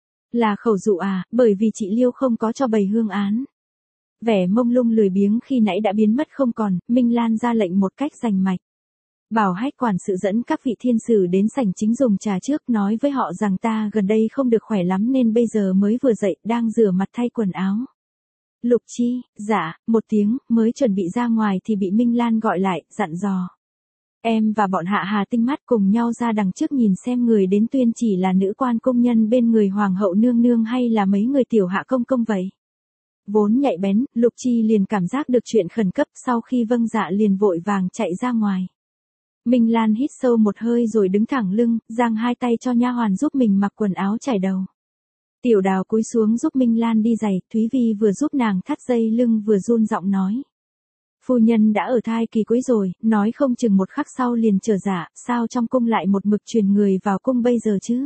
Speaker 1: Là khẩu dụ à, bởi vì chị Liêu không có cho bày hương án. Vẻ mông lung lười biếng khi nãy đã biến mất không còn, Minh Lan ra lệnh một cách rành mạch. Bảo Hách quản sự dẫn các vị thiên sử đến sảnh chính dùng trà trước, nói với họ rằng ta gần đây không được khỏe lắm nên bây giờ mới vừa dậy, đang rửa mặt thay quần áo. Lục Chi, dạ, một tiếng, mới chuẩn bị ra ngoài thì bị Minh Lan gọi lại, dặn dò. Em và bọn Hạ Hà tinh mắt cùng nhau ra đằng trước nhìn xem người đến tuyên chỉ là nữ quan công nhân bên người hoàng hậu nương nương hay là mấy người tiểu hạ công công vậy. Vốn nhạy bén, Lục Chi liền cảm giác được chuyện khẩn cấp, sau khi vâng dạ liền vội vàng chạy ra ngoài. Minh Lan hít sâu một hơi rồi đứng thẳng lưng, giang hai tay cho nha hoàn giúp mình mặc quần áo trải đầu. Tiểu Đào cúi xuống giúp Minh Lan đi giày, Thúy Vi vừa giúp nàng thắt dây lưng vừa run giọng nói. Phu nhân đã ở thai kỳ cuối rồi, nói không chừng một khắc sau liền trở dạ, sao trong cung lại một mực truyền người vào cung bây giờ chứ?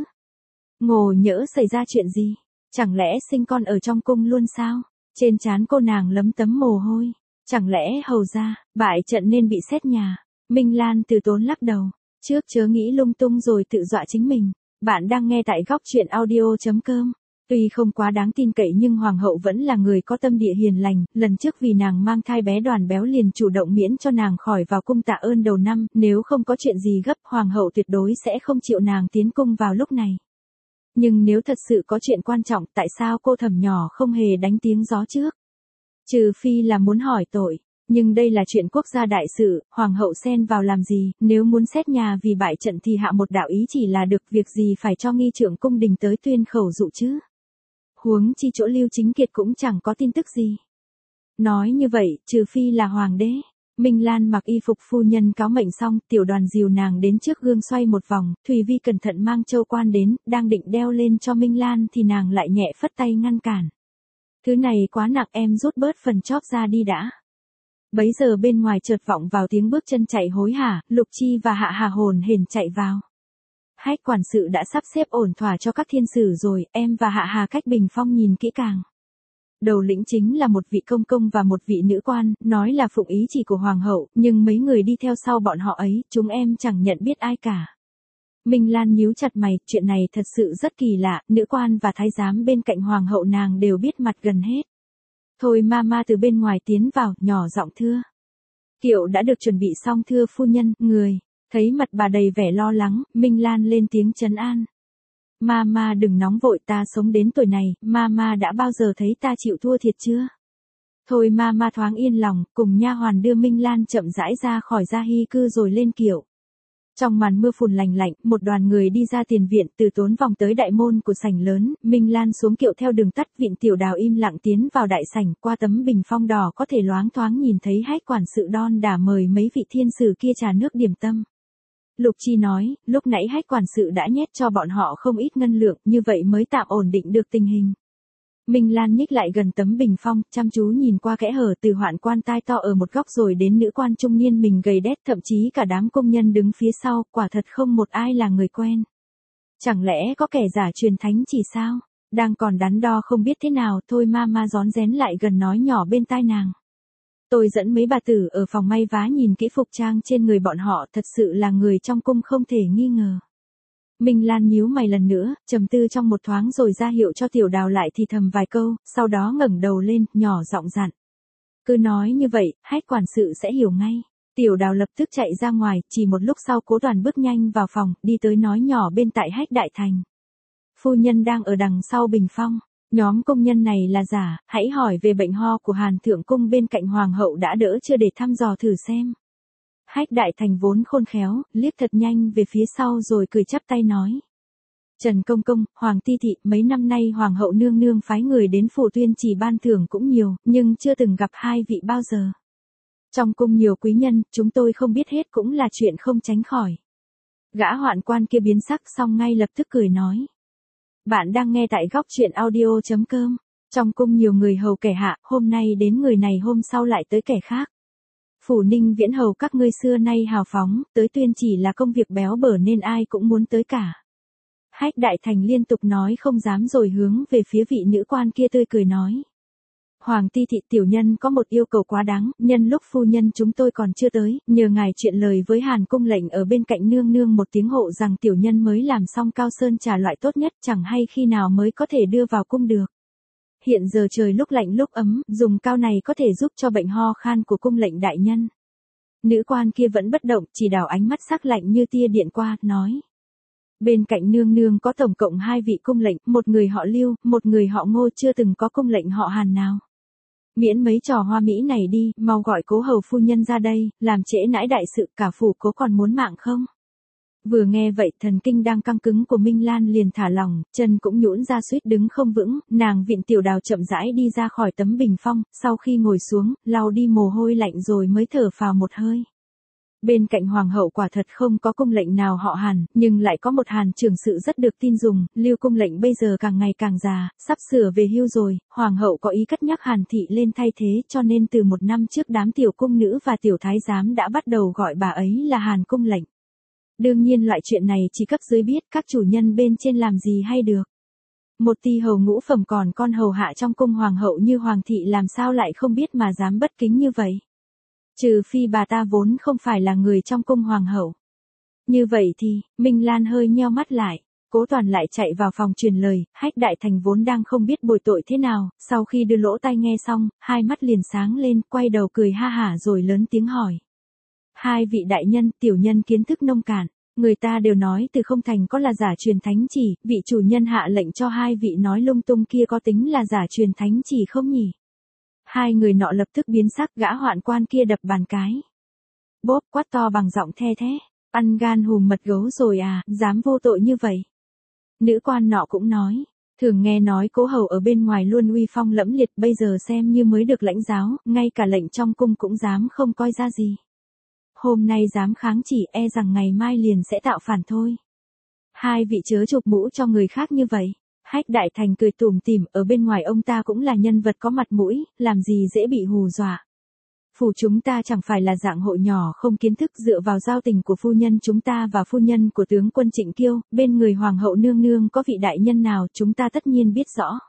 Speaker 1: Ngộ nhỡ xảy ra chuyện gì? Chẳng lẽ sinh con ở trong cung luôn sao? Trên trán cô nàng lấm tấm mồ hôi. Chẳng lẽ hầu ra, bại trận nên bị xét nhà? Minh Lan từ tốn lắc đầu. Trước chớ nghĩ lung tung rồi tự dọa chính mình. Bạn đang nghe tại góc truyện audio.com. Tuy không quá đáng tin cậy nhưng hoàng hậu vẫn là người có tâm địa hiền lành, lần trước vì nàng mang thai bé Đoàn béo liền chủ động miễn cho nàng khỏi vào cung tạ ơn đầu năm, nếu không có chuyện gì gấp hoàng hậu tuyệt đối sẽ không chịu nàng tiến cung vào lúc này. Nhưng nếu thật sự có chuyện quan trọng tại sao cô thẩm nhỏ không hề đánh tiếng gió trước? Trừ phi là muốn hỏi tội, nhưng đây là chuyện quốc gia đại sự, hoàng hậu xen vào làm gì, nếu muốn xét nhà vì bại trận thì hạ một đạo ý chỉ là được, việc gì phải cho nghi trưởng cung đình tới tuyên khẩu dụ chứ? Huống chi chỗ Lưu Chính Kiệt cũng chẳng có tin tức gì. Nói như vậy, trừ phi là hoàng đế. Minh Lan mặc y phục phu nhân cáo mệnh xong, Tiểu Đoàn dìu nàng đến trước gương xoay một vòng, Thùy Vi cẩn thận mang châu quan đến, đang định đeo lên cho Minh Lan thì nàng lại nhẹ phất tay ngăn cản. Thứ này quá nặng, em rút bớt phần chóp ra đi đã. Bấy giờ bên ngoài chợt vọng vào tiếng bước chân chạy hối hả, Lục Chi và Hạ Hà hồn hển chạy vào. Hách quản sự đã sắp xếp ổn thỏa cho các thiên sử rồi, em và Hạ Hà cách bình phong nhìn kỹ càng. Đầu lĩnh chính là một vị công công và một vị nữ quan, nói là phụng ý chỉ của hoàng hậu, nhưng mấy người đi theo sau bọn họ ấy, chúng em chẳng nhận biết ai cả. Minh Lan nhíu chặt mày, chuyện này thật sự rất kỳ lạ, nữ quan và thái giám bên cạnh hoàng hậu nàng đều biết mặt gần hết. Thôi mama từ bên ngoài tiến vào, nhỏ giọng thưa. Kiệu đã được chuẩn bị xong thưa phu nhân, người. Thấy mặt bà đầy vẻ lo lắng, Minh Lan lên tiếng trấn an. Mama đừng nóng vội, ta sống đến tuổi này, Mama đã bao giờ thấy ta chịu thua thiệt chưa? Thôi Mama thoáng yên lòng, cùng nha hoàn đưa Minh Lan chậm rãi ra khỏi gia hy cư rồi lên kiệu. Trong màn mưa phùn lành lạnh, một đoàn người đi ra tiền viện, từ tốn vòng tới đại môn của sảnh lớn, Minh Lan xuống kiệu theo đường tắt, viện Tiểu Đào im lặng tiến vào đại sảnh, qua tấm bình phong đỏ có thể loáng thoáng nhìn thấy Hách quản sự đon đả mời mấy vị thiên sử kia trà nước điểm tâm. Lục Chi nói, lúc nãy Hách quản sự đã nhét cho bọn họ không ít ngân lượng, như vậy mới tạm ổn định được tình hình. Minh Lan nhích lại gần tấm bình phong, chăm chú nhìn qua kẽ hở, từ hoạn quan tai to ở một góc rồi đến nữ quan trung niên mình gầy đét, thậm chí cả đám công nhân đứng phía sau, quả thật không một ai là người quen. Chẳng lẽ có kẻ giả truyền thánh chỉ sao? Đang còn đắn đo không biết thế nào, thôi Mama rón rén lại gần nói nhỏ bên tai nàng. Tôi dẫn mấy bà tử ở phòng may vá nhìn kỹ phục trang trên người bọn họ, thật sự là người trong cung không thể nghi ngờ. Minh Lan nhíu mày lần nữa, trầm tư trong một thoáng rồi ra hiệu cho Tiểu Đào lại thì thầm vài câu, sau đó ngẩng đầu lên, nhỏ giọng dặn. Cứ nói như vậy, Hách quản sự sẽ hiểu ngay. Tiểu Đào lập tức chạy ra ngoài, chỉ một lúc sau Cố Toàn bước nhanh vào phòng, đi tới nói nhỏ bên tại Hách Đại Thành. Phu nhân đang ở đằng sau bình phong. Nhóm công nhân này là giả, hãy hỏi về bệnh ho của Hàn Thượng Cung bên cạnh Hoàng hậu đã đỡ chưa để thăm dò thử xem. Hách Đại Thành vốn khôn khéo, liếc thật nhanh về phía sau rồi cười chắp tay nói. Trần Công Công, Hoàng Ti Thị, mấy năm nay Hoàng hậu nương nương phái người đến phủ tuyên chỉ ban thưởng cũng nhiều, nhưng chưa từng gặp hai vị bao giờ. Trong cung nhiều quý nhân, chúng tôi không biết hết cũng là chuyện không tránh khỏi. Gã hoạn quan kia biến sắc xong ngay lập tức cười nói. Bạn đang nghe tại góc truyện audio.com. Trong cung nhiều người hầu kẻ hạ, hôm nay đến người này hôm sau lại tới kẻ khác. Phủ Ninh Viễn hầu các ngươi xưa nay hào phóng, tới tuyên chỉ là công việc béo bở nên ai cũng muốn tới cả. Hách Đại Thành liên tục nói không dám rồi hướng về phía vị nữ quan kia tươi cười nói. Hoàng Ti Thị tiểu nhân có một yêu cầu quá đáng, nhân lúc phu nhân chúng tôi còn chưa tới, nhờ ngài chuyện lời với Hàn cung lệnh ở bên cạnh nương nương một tiếng hộ rằng tiểu nhân mới làm xong cao sơn trà loại tốt nhất, chẳng hay khi nào mới có thể đưa vào cung được. Hiện giờ trời lúc lạnh lúc ấm, dùng cao này có thể giúp cho bệnh ho khan của cung lệnh đại nhân. Nữ quan kia vẫn bất động, chỉ đảo ánh mắt sắc lạnh như tia điện qua, nói. Bên cạnh nương nương có tổng cộng hai vị cung lệnh, một người họ Lưu, một người họ Ngô, chưa từng có cung lệnh họ Hàn nào. Miễn mấy trò hoa mỹ này đi, mau gọi Cố hầu phu nhân ra đây, làm trễ nãi đại sự, cả phủ Cố còn muốn mạng không? Vừa nghe vậy, thần kinh đang căng cứng của Minh Lan liền thả lỏng, chân cũng nhũn ra suýt đứng không vững, nàng viện Tiểu Đào chậm rãi đi ra khỏi tấm bình phong, sau khi ngồi xuống, lau đi mồ hôi lạnh rồi mới thở phào một hơi. Bên cạnh hoàng hậu quả thật không có cung lệnh nào họ Hàn, nhưng lại có một Hàn trưởng sự rất được tin dùng, Lưu cung lệnh bây giờ càng ngày càng già, sắp sửa về hưu rồi, hoàng hậu có ý cất nhắc Hàn thị lên thay thế, cho nên từ một năm trước đám tiểu cung nữ và tiểu thái giám đã bắt đầu gọi bà ấy là Hàn cung lệnh. Đương nhiên loại chuyện này chỉ cấp dưới biết, các chủ nhân bên trên làm gì hay được. Một ty hầu ngũ phẩm còn con hầu hạ trong cung hoàng hậu như hoàng thị làm sao lại không biết mà dám bất kính như vậy. Trừ phi bà ta vốn không phải là người trong cung hoàng hậu. Như vậy thì, Minh Lan hơi nheo mắt lại, Cố Toàn lại chạy vào phòng truyền lời, Hách Đại Thành vốn đang không biết bồi tội thế nào, sau khi đưa lỗ tai nghe xong, hai mắt liền sáng lên, quay đầu cười ha hả rồi lớn tiếng hỏi. Hai vị đại nhân, tiểu nhân kiến thức nông cạn, người ta đều nói từ không thành có là giả truyền thánh chỉ, vị chủ nhân hạ lệnh cho hai vị nói lung tung kia có tính là giả truyền thánh chỉ không nhỉ? Hai người nọ lập tức biến sắc, gã hoạn quan kia đập bàn cái. Bốp quát to bằng giọng the thế, ăn gan hùm mật gấu rồi à, dám vô tội như vậy. Nữ quan nọ cũng nói, thường nghe nói Cố hầu ở bên ngoài luôn uy phong lẫm liệt, bây giờ xem như mới được lãnh giáo, ngay cả lệnh trong cung cũng dám không coi ra gì. Hôm nay dám kháng chỉ, e rằng ngày mai liền sẽ tạo phản thôi. Hai vị chớ chụp mũ cho người khác như vậy. Hách Đại Thành cười tủm tỉm, ở bên ngoài ông ta cũng là nhân vật có mặt mũi, làm gì dễ bị hù dọa. Phủ chúng ta chẳng phải là dạng hội nhỏ không kiến thức, dựa vào giao tình của phu nhân chúng ta và phu nhân của tướng quân Trịnh Kiêu, bên người hoàng hậu nương nương có vị đại nhân nào chúng ta tất nhiên biết rõ.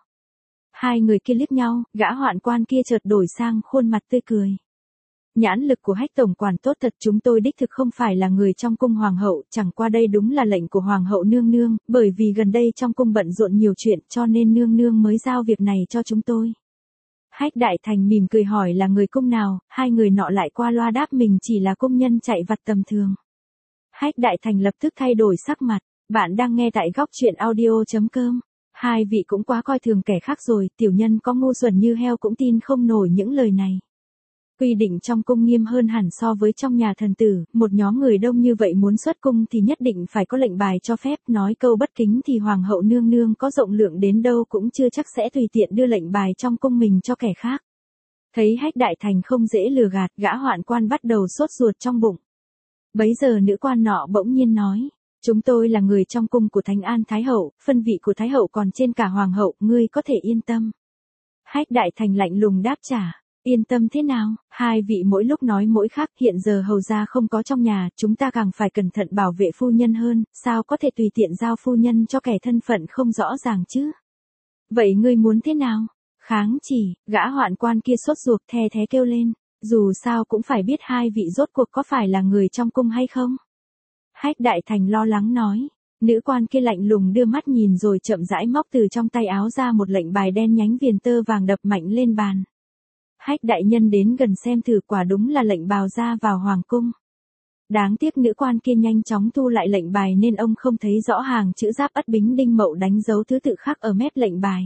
Speaker 1: Hai người kia liếc nhau, gã hoạn quan kia chợt đổi sang khuôn mặt tươi cười. Nhãn lực của Hách tổng quản tốt thật, chúng tôi đích thực không phải là người trong cung hoàng hậu, chẳng qua đây đúng là lệnh của hoàng hậu nương nương, bởi vì gần đây trong cung bận rộn nhiều chuyện cho nên nương nương mới giao việc này cho chúng tôi. Hách Đại Thành mỉm cười hỏi là người cung nào, hai người nọ lại qua loa đáp mình chỉ là công nhân chạy vặt tầm thường. Hách Đại Thành lập tức thay đổi sắc mặt, bạn đang nghe tại góc truyện audio chấm com. Hai vị cũng quá coi thường kẻ khác rồi, tiểu nhân có ngu xuẩn như heo cũng tin không nổi những lời này. Quy định trong cung nghiêm hơn hẳn so với trong nhà thần tử, một nhóm người đông như vậy muốn xuất cung thì nhất định phải có lệnh bài cho phép, nói câu bất kính thì hoàng hậu nương nương có rộng lượng đến đâu cũng chưa chắc sẽ tùy tiện đưa lệnh bài trong cung mình cho kẻ khác. Thấy Hách Đại Thành không dễ lừa gạt, gã hoạn quan bắt đầu sốt ruột trong bụng. Bấy giờ nữ quan nọ bỗng nhiên nói, chúng tôi là người trong cung của Thánh An Thái Hậu, phân vị của Thái Hậu còn trên cả hoàng hậu, ngươi có thể yên tâm. Hách Đại Thành lạnh lùng đáp trả. Yên tâm thế nào, hai vị mỗi lúc nói mỗi khác, hiện giờ hầu gia không có trong nhà, chúng ta càng phải cẩn thận bảo vệ phu nhân hơn, sao có thể tùy tiện giao phu nhân cho kẻ thân phận không rõ ràng chứ. Vậy ngươi muốn thế nào? Kháng chỉ, gã hoạn quan kia sốt ruột the thế kêu lên, dù sao cũng phải biết hai vị rốt cuộc có phải là người trong cung hay không. Hách Đại Thành lo lắng nói. Nữ quan kia lạnh lùng đưa mắt nhìn rồi chậm rãi móc từ trong tay áo ra một lệnh bài đen nhánh viền tơ vàng đập mạnh lên bàn. Hách đại nhân đến gần xem thử, quả đúng là lệnh bào ra vào hoàng cung. Đáng tiếc nữ quan kia nhanh chóng thu lại lệnh bài nên ông không thấy rõ hàng chữ Giáp Ất Bính Đinh Mậu đánh dấu thứ tự khắc ở mép lệnh bài.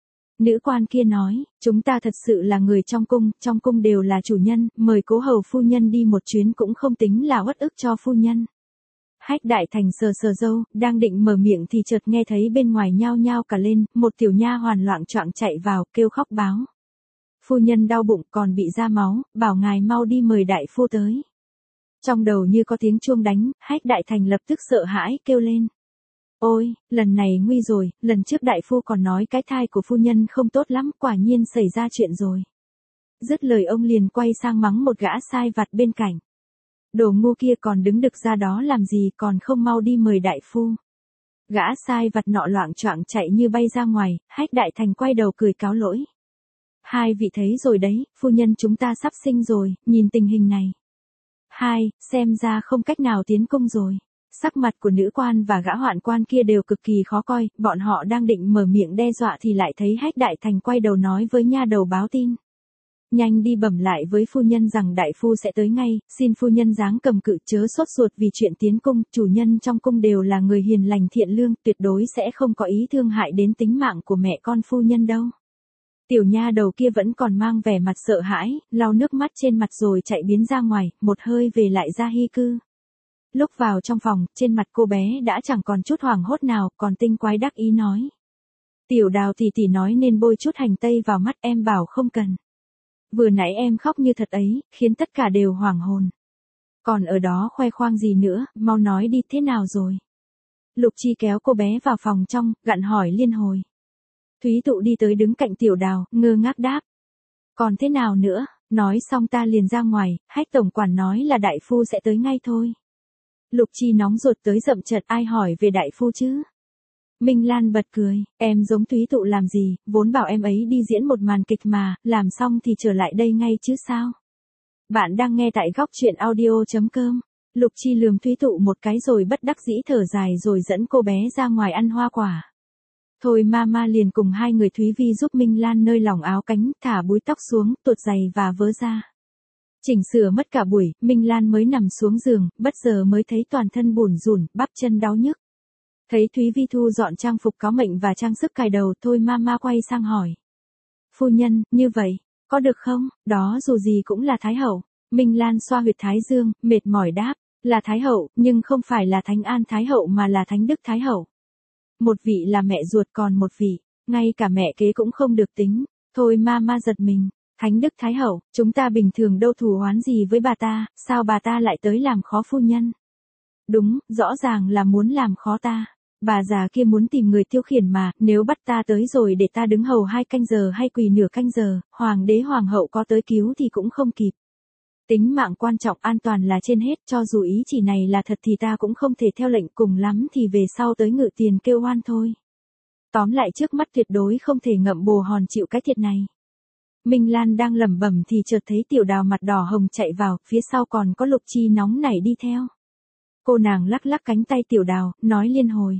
Speaker 1: Nữ quan kia nói, chúng ta thật sự là người trong cung, trong cung đều là chủ nhân, mời Cố hầu phu nhân đi một chuyến cũng không tính là uất ức cho phu nhân. Hách Đại Thành sờ sờ râu, đang định mở miệng thì chợt nghe thấy bên ngoài nhao nhao cả lên, một tiểu nha hoàn loạng choạng chạy vào, kêu khóc báo. Phu nhân đau bụng còn bị ra máu, bảo ngài mau đi mời đại phu tới. Trong đầu như có tiếng chuông đánh, Hách Đại Thành lập tức sợ hãi, kêu lên. Ôi, lần này nguy rồi, lần trước đại phu còn nói cái thai của phu nhân không tốt lắm, quả nhiên xảy ra chuyện rồi. Dứt lời ông liền quay sang mắng một gã sai vặt bên cạnh. Đồ ngu kia còn đứng đực ra đó làm gì, còn không mau đi mời đại phu. Gã sai vặt nọ loạng choạng chạy như bay ra ngoài, Hách Đại Thành quay đầu cười cáo lỗi. Hai vị thấy rồi đấy, phu nhân chúng ta sắp sinh rồi, nhìn tình hình này. Hai, xem ra không cách nào tiến cung rồi. Sắc mặt của nữ quan và gã hoạn quan kia đều cực kỳ khó coi, bọn họ đang định mở miệng đe dọa thì lại thấy Hách Đại Thành quay đầu nói với nha đầu báo tin. Nhanh đi bẩm lại với phu nhân rằng đại phu sẽ tới ngay, xin phu nhân dáng cầm cự chớ sốt ruột vì chuyện tiến cung, chủ nhân trong cung đều là người hiền lành thiện lương, tuyệt đối sẽ không có ý thương hại đến tính mạng của mẹ con phu nhân đâu. Tiểu nha đầu kia vẫn còn mang vẻ mặt sợ hãi, lau nước mắt trên mặt rồi chạy biến ra ngoài, một hơi về lại ra hy cư. Lúc vào trong phòng, trên mặt cô bé đã chẳng còn chút hoảng hốt nào, còn tinh quái đắc ý nói. Tiểu Đào tỷ tỷ nói nên bôi chút hành tây vào mắt, em bảo không cần. Vừa nãy em khóc như thật ấy, khiến tất cả đều hoảng hồn. Còn ở đó khoe khoang gì nữa, mau nói đi thế nào rồi. Lục Chi kéo cô bé vào phòng trong, gặn hỏi liên hồi. Thúy Tụ đi tới đứng cạnh Tiểu Đào, ngơ ngác đáp. Còn thế nào nữa, nói xong ta liền ra ngoài, Hách tổng quản nói là đại phu sẽ tới ngay thôi. Lục Chi nóng ruột tới dậm chật, ai hỏi về đại phu chứ? Minh Lan bật cười, em giống Thúy Tụ làm gì, vốn bảo em ấy đi diễn một màn kịch mà, làm xong thì trở lại đây ngay chứ sao? Bạn đang nghe tại góc truyện audio chấm com. Lục Chi lườm Thúy Tụ một cái rồi bất đắc dĩ thở dài rồi dẫn cô bé ra ngoài ăn hoa quả. Thôi Mama liền cùng hai người Thúy Vi giúp Minh Lan nơi lỏng áo cánh, thả búi tóc xuống, tuột giày và vớ ra. Chỉnh sửa mất cả buổi, Minh Lan mới nằm xuống giường, bất giờ mới thấy toàn thân bủn rủn, bắp chân đau nhức. Thấy Thúy Vi thu dọn trang phục cáo mệnh và trang sức cài đầu, thôi Mama quay sang hỏi. Phu nhân, như vậy, có được không? Đó dù gì cũng là Thái Hậu. Minh Lan xoa huyệt Thái Dương, mệt mỏi đáp, là Thái Hậu, nhưng không phải là Thánh An Thái Hậu mà là Thánh Đức Thái Hậu. Một vị là mẹ ruột còn một vị, ngay cả mẹ kế cũng không được tính. Thôi Mama giật mình, Thánh Đức Thái Hậu, chúng ta bình thường đâu thù oán gì với bà ta, sao bà ta lại tới làm khó phu nhân? Đúng, rõ ràng là muốn làm khó ta. Bà già kia muốn tìm người tiêu khiển mà, nếu bắt ta tới rồi để ta đứng hầu hai canh giờ hay quỳ nửa canh giờ, hoàng đế hoàng hậu có tới cứu thì cũng không kịp. Tính mạng quan trọng, an toàn là trên hết, cho dù ý chỉ này là thật thì ta cũng không thể theo lệnh, cùng lắm thì về sau tới ngự tiền kêu oan thôi. Tóm lại trước mắt tuyệt đối không thể ngậm bồ hòn chịu cái thiệt này. Minh Lan đang lẩm bẩm thì chợt thấy Tiểu Đào mặt đỏ hồng chạy vào, phía sau còn có Lục Chi nóng nảy đi theo. Cô nàng lắc lắc cánh tay Tiểu Đào, nói liên hồi.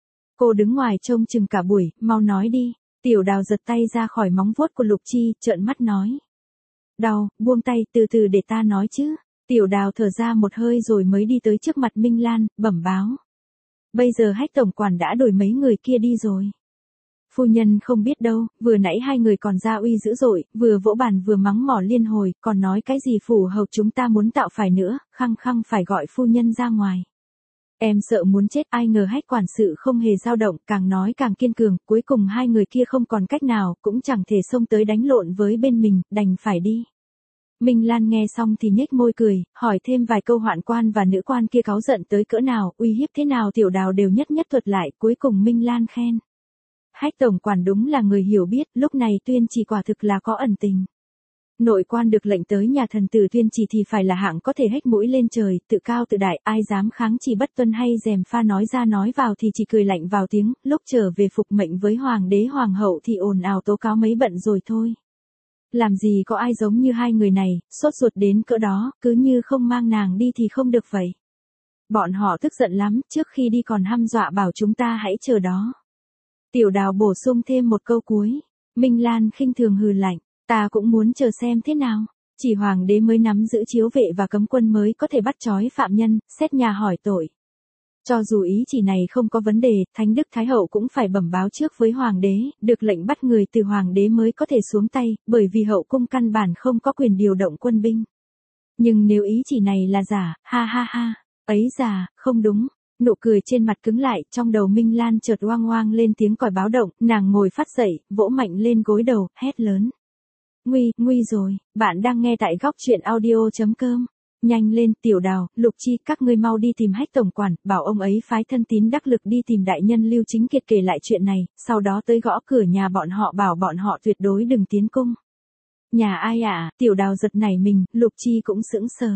Speaker 1: Cô đứng ngoài trông chừng cả buổi, mau nói đi. Tiểu Đào giật tay ra khỏi móng vuốt của Lục Chi, trợn mắt nói. Đau, buông tay, từ từ để ta nói chứ. Tiểu Đào thở ra một hơi rồi mới đi tới trước mặt Minh Lan, bẩm báo. Bây giờ Hách tổng quản đã đuổi mấy người kia đi rồi. Phu nhân không biết đâu, vừa nãy hai người còn ra uy dữ dội, vừa vỗ bàn vừa mắng mỏ liên hồi, còn nói cái gì phủ hầu chúng ta muốn tạo phải nữa, khăng khăng phải gọi phu nhân ra ngoài. Em sợ muốn chết, ai ngờ Hách quản sự không hề dao động, càng nói càng kiên cường, cuối cùng hai người kia không còn cách nào, cũng chẳng thể xông tới đánh lộn với bên mình, đành phải đi. Minh Lan nghe xong thì nhếch môi cười, hỏi thêm vài câu hoạn quan và nữ quan kia cáu giận tới cỡ nào, uy hiếp thế nào Tiểu Đào đều nhất nhất thuật lại, cuối cùng Minh Lan khen. Hách tổng quản đúng là người hiểu biết, lúc này tuyên chỉ quả thực là có ẩn tình. Nội quan được lệnh tới nhà thần tử tuyên chỉ thì phải là hạng có thể hếch mũi lên trời, tự cao tự đại, ai dám kháng chỉ bất tuân hay dèm pha nói ra nói vào thì chỉ cười lạnh vào tiếng, lúc trở về phục mệnh với hoàng đế hoàng hậu thì ồn ào tố cáo mấy bận rồi thôi. Làm gì có ai giống như hai người này, sốt ruột đến cỡ đó, cứ như không mang nàng đi thì không được vậy. Bọn họ tức giận lắm, trước khi đi còn hăm dọa bảo chúng ta hãy chờ đó. Tiểu Đào bổ sung thêm một câu cuối. Minh Lan khinh thường hừ lạnh, ta cũng muốn chờ xem thế nào. Chỉ hoàng đế mới nắm giữ chiếu vệ và cấm quân mới có thể bắt trói phạm nhân, xét nhà hỏi tội. Cho dù ý chỉ này không có vấn đề, Thánh Đức Thái Hậu cũng phải bẩm báo trước với hoàng đế, được lệnh bắt người từ hoàng đế mới có thể xuống tay, bởi vì hậu cung căn bản không có quyền điều động quân binh. Nhưng nếu ý chỉ này là giả, ha ha ha, ấy giả, không đúng. Nụ cười trên mặt cứng lại, trong đầu Minh Lan chợt oang oang lên tiếng còi báo động, nàng ngồi phát dậy, vỗ mạnh lên gối đầu, hét lớn. Nguy, nguy rồi, bạn đang nghe tại góc truyện audio chấm com. Nhanh lên, Tiểu Đào, Lục Chi, các ngươi mau đi tìm Hách tổng quản, bảo ông ấy phái thân tín đắc lực đi tìm đại nhân Lưu Chính Kiệt kể lại chuyện này, sau đó tới gõ cửa nhà bọn họ bảo bọn họ tuyệt đối đừng tiến cung. Nhà ai ạ? À? Tiểu Đào giật nảy mình, Lục Chi cũng sững sờ.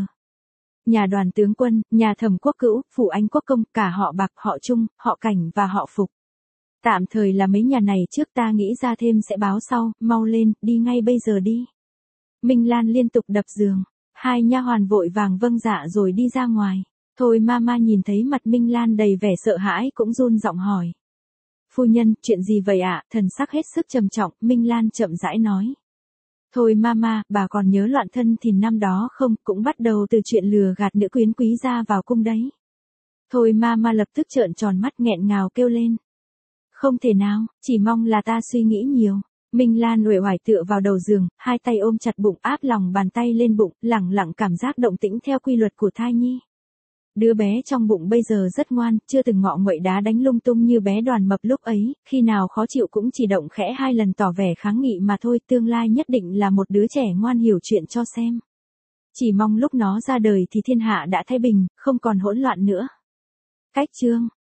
Speaker 1: Nhà Đoàn tướng quân, nhà Thẩm Quốc Cữu, phủ Anh Quốc công, cả họ Bạc, họ Trung, họ Cảnh và họ Phục. Tạm thời là mấy nhà này trước, ta nghĩ ra thêm sẽ báo sau, mau lên, đi ngay bây giờ đi. Minh Lan liên tục đập giường, hai nha hoàn vội vàng vâng dạ rồi đi ra ngoài. Thôi Mama nhìn thấy mặt Minh Lan đầy vẻ sợ hãi cũng run giọng hỏi. Phu nhân, chuyện gì vậy ạ? À? Thần sắc hết sức trầm trọng, Minh Lan chậm rãi nói. Thôi mama, bà còn nhớ Loạn Thân Thìn năm đó không, cũng bắt đầu từ chuyện lừa gạt nữ quyến quý gia vào cung đấy. Thôi mama lập tức trợn tròn mắt nghẹn ngào kêu lên. Không thể nào, chỉ mong là ta suy nghĩ nhiều. Minh Lan uể oải tựa vào đầu giường, hai tay ôm chặt bụng áp lòng bàn tay lên bụng, lẳng lặng cảm giác động tĩnh theo quy luật của thai nhi. Đứa bé trong bụng bây giờ rất ngoan, chưa từng ngọ nguậy đá đánh lung tung như bé Đoàn Mập lúc ấy, khi nào khó chịu cũng chỉ động khẽ hai lần tỏ vẻ kháng nghị mà thôi, tương lai nhất định là một đứa trẻ ngoan hiểu chuyện cho xem. Chỉ mong lúc nó ra đời thì thiên hạ đã thái bình, không còn hỗn loạn nữa. Cách chương